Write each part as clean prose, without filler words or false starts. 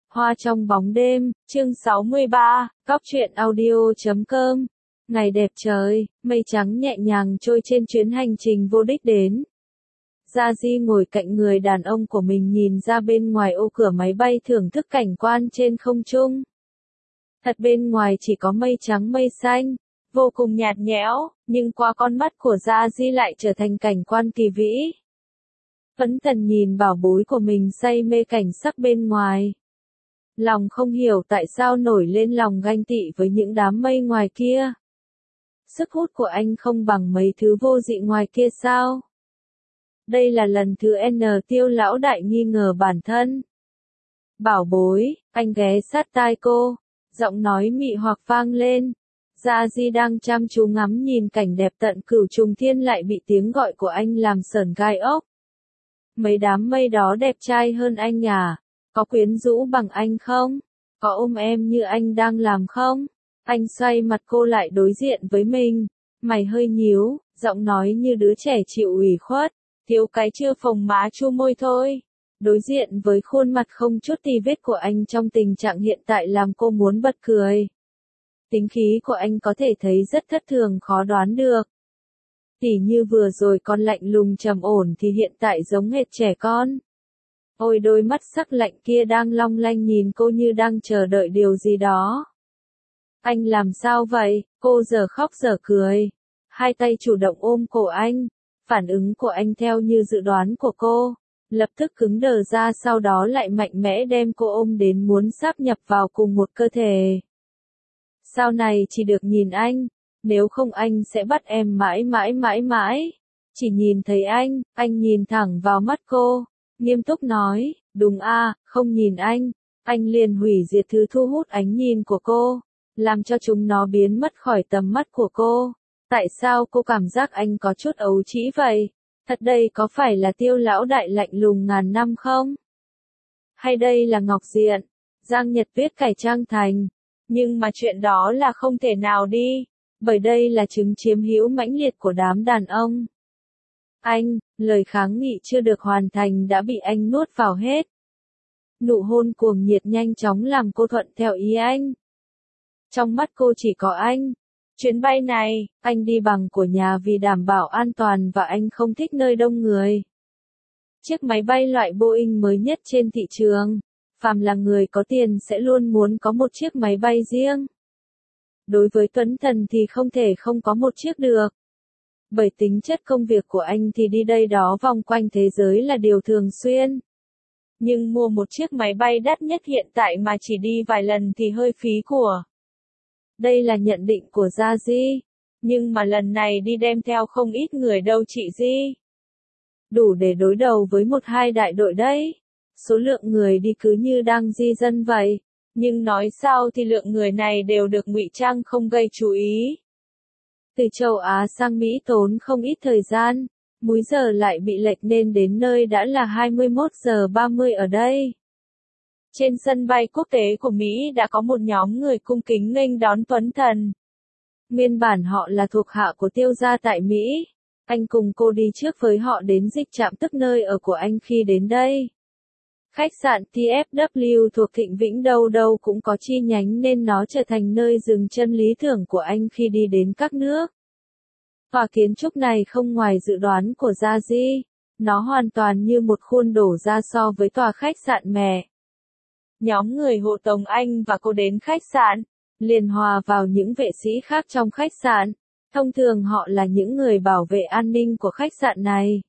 Hoa trong bóng đêm, chương 63, Cóc truyện audio.com. Ngày đẹp trời, mây trắng nhẹ nhàng trôi trên chuyến hành trình vô đích đến. Gia Di ngồi cạnh người đàn ông của mình nhìn ra bên ngoài ô cửa máy bay thưởng thức cảnh quan trên không trung. Thật bên ngoài chỉ có mây trắng mây xanh, vô cùng nhạt nhẽo, nhưng qua con mắt của Gia Di lại trở thành cảnh quan kỳ vĩ. Phấn Thần nhìn bảo bối của mình say mê cảnh sắc bên ngoài. Lòng không hiểu tại sao nổi lên lòng ganh tị với những đám mây ngoài kia. Sức hút của anh không bằng mấy thứ vô dị ngoài kia sao? Đây là lần thứ N Tiêu lão đại nghi ngờ bản thân. Bảo bối, anh ghé sát tai cô, giọng nói mị hoặc vang lên. Gia Di đang chăm chú ngắm nhìn cảnh đẹp tận cửu trùng thiên lại bị tiếng gọi của anh làm sởn gai ốc. Mấy đám mây đó đẹp trai hơn anh à? Có quyến rũ bằng anh không? Có ôm em như anh đang làm không? Anh xoay mặt cô lại đối diện với mình. Mày hơi nhíu, giọng nói như đứa trẻ chịu ủy khuất. Thiếu cái chưa phồng má chu môi thôi. Đối diện với khuôn mặt không chút tì vết của anh trong tình trạng hiện tại làm cô muốn bật cười. Tính khí của anh có thể thấy rất thất thường khó đoán được. Tỉ như vừa rồi còn lạnh lùng trầm ổn thì hiện tại giống hệt trẻ con. Ôi đôi mắt sắc lạnh kia đang long lanh nhìn cô như đang chờ đợi điều gì đó. Anh làm sao vậy? Cô giờ khóc giờ cười. Hai tay chủ động ôm cổ anh. Phản ứng của anh theo như dự đoán của cô. Lập tức cứng đờ ra sau đó lại mạnh mẽ đem cô ôm đến muốn sáp nhập vào cùng một cơ thể. Sau này chỉ được nhìn anh. Nếu không anh sẽ bắt em mãi mãi mãi mãi. Chỉ nhìn thấy anh nhìn thẳng vào mắt cô. Nghiêm túc nói, đúng a, không nhìn anh liền hủy diệt thứ thu hút ánh nhìn của cô, làm cho chúng nó biến mất khỏi tầm mắt của cô. Tại sao cô cảm giác anh có chút ấu trĩ vậy? Thật đây có phải là Tiêu lão đại lạnh lùng ngàn năm không? Hay đây là Ngọc Diện? Giang Nhật viết cải trang thành. Nhưng mà chuyện đó là không thể nào đi, bởi đây là chứng chiếm hữu mãnh liệt của đám đàn ông. Lời kháng nghị chưa được hoàn thành đã bị anh nuốt vào hết. Nụ hôn cuồng nhiệt nhanh chóng làm cô thuận theo ý anh. Trong mắt cô chỉ có anh. Chuyến bay này, anh đi bằng của nhà vì đảm bảo an toàn và anh không thích nơi đông người. Chiếc máy bay loại Boeing mới nhất trên thị trường. Phàm là người có tiền sẽ luôn muốn có một chiếc máy bay riêng. Đối với Tuấn Thần thì không thể không có một chiếc được. Bởi tính chất công việc của anh thì đi đây đó vòng quanh thế giới là điều thường xuyên. Nhưng mua một chiếc máy bay đắt nhất hiện tại mà chỉ đi vài lần thì hơi phí của. Đây là nhận định của Gia Di. Nhưng mà lần này đi đem theo không ít người đâu chị Di. Đủ để đối đầu với 1-2 đại đội đấy. Số lượng người đi cứ như đang di dân vậy. Nhưng nói sao thì lượng người này đều được ngụy trang không gây chú ý. Từ châu Á sang Mỹ tốn không ít thời gian, múi giờ lại bị lệch nên đến nơi đã là 21 giờ 30 ở đây. Trên sân bay quốc tế của Mỹ đã có một nhóm người cung kính nghênh đón Tuấn Thần. Nguyên bản họ là thuộc hạ của Tiêu gia tại Mỹ. Anh cùng cô đi trước với họ đến dịch trạm tức nơi ở của anh khi đến đây. Khách sạn TFW thuộc Thịnh Vĩnh đâu đâu cũng có chi nhánh nên nó trở thành nơi dừng chân lý tưởng của anh khi đi đến các nước. Tòa kiến trúc này không ngoài dự đoán của Gia Di, nó hoàn toàn như một khuôn đổ ra so với tòa khách sạn mẹ. Nhóm người hộ tống anh và cô đến khách sạn, liền hòa vào những vệ sĩ khác trong khách sạn. Thông thường họ là những người bảo vệ an ninh của khách sạn này.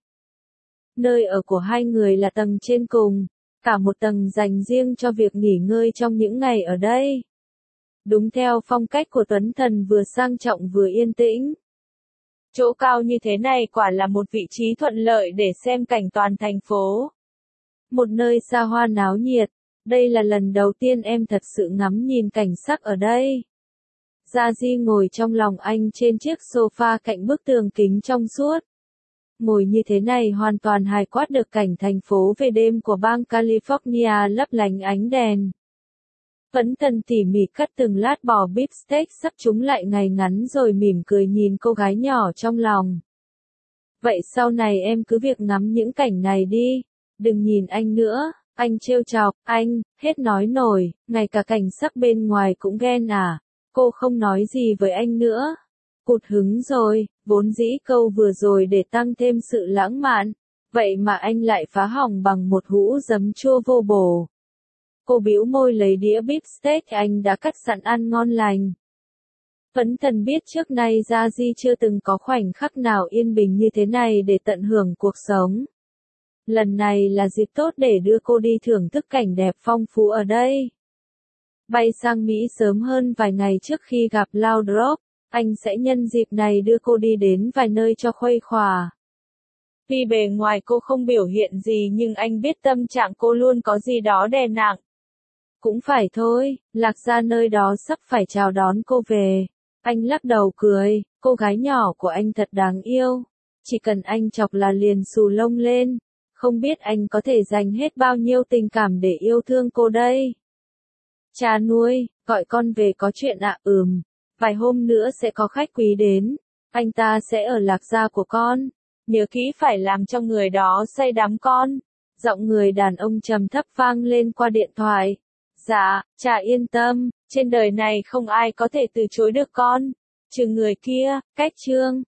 Nơi ở của hai người là tầng trên cùng. Cả một tầng dành riêng cho việc nghỉ ngơi trong những ngày ở đây. Đúng theo phong cách của Tuấn Thần vừa sang trọng vừa yên tĩnh. Chỗ cao như thế này quả là một vị trí thuận lợi để xem cảnh toàn thành phố. Một nơi xa hoa náo nhiệt. Đây là lần đầu tiên em thật sự ngắm nhìn cảnh sắc ở đây. Gia Di ngồi trong lòng anh trên chiếc sofa cạnh bức tường kính trong suốt. Ngồi như thế này hoàn toàn hài quát được cảnh thành phố về đêm của bang California lấp lánh ánh đèn. Phấn Thần tỉ mỉ cắt từng lát bò beef steak sắp chúng lại ngày ngắn rồi mỉm cười nhìn cô gái nhỏ trong lòng. Vậy sau này em cứ việc ngắm những cảnh này đi, đừng nhìn anh nữa, Anh trêu chọc, anh, hết nói nổi, ngay cả cảnh sắc bên ngoài cũng ghen à. Cô không nói gì với anh nữa. Cụt hứng rồi, vốn dĩ câu vừa rồi để tăng thêm sự lãng mạn. Vậy mà anh lại phá hỏng bằng một hũ giấm chua vô bổ. Cô bĩu môi lấy đĩa beef steak anh đã cắt sẵn ăn ngon lành. Phấn thần biết trước nay Gia Di chưa từng có khoảnh khắc nào yên bình như thế này để tận hưởng cuộc sống. Lần này là dịp tốt để đưa cô đi thưởng thức cảnh đẹp phong phú ở đây. Bay sang Mỹ sớm hơn vài ngày trước khi gặp Laudrup, anh sẽ nhân dịp này đưa cô đi đến vài nơi cho khuây khỏa. Vì bề ngoài cô không biểu hiện gì nhưng anh biết tâm trạng cô luôn có gì đó đè nặng. Cũng phải thôi, Lạc Gia nơi đó sắp phải chào đón cô về. Anh lắc đầu cười, cô gái nhỏ của anh thật đáng yêu. Chỉ cần anh chọc là liền xù lông lên. Không biết anh có thể dành hết bao nhiêu tình cảm để yêu thương cô đây. Cha nuôi, gọi con về có chuyện ạ. Vài hôm nữa sẽ có khách quý đến. Anh ta sẽ ở Lạc Gia của con. Nhớ kỹ phải làm cho người đó say đắm con. Giọng người đàn ông trầm thấp vang lên qua điện thoại. Dạ, cha yên tâm, trên đời này không ai có thể từ chối được con. Trừ người kia, cách Trương.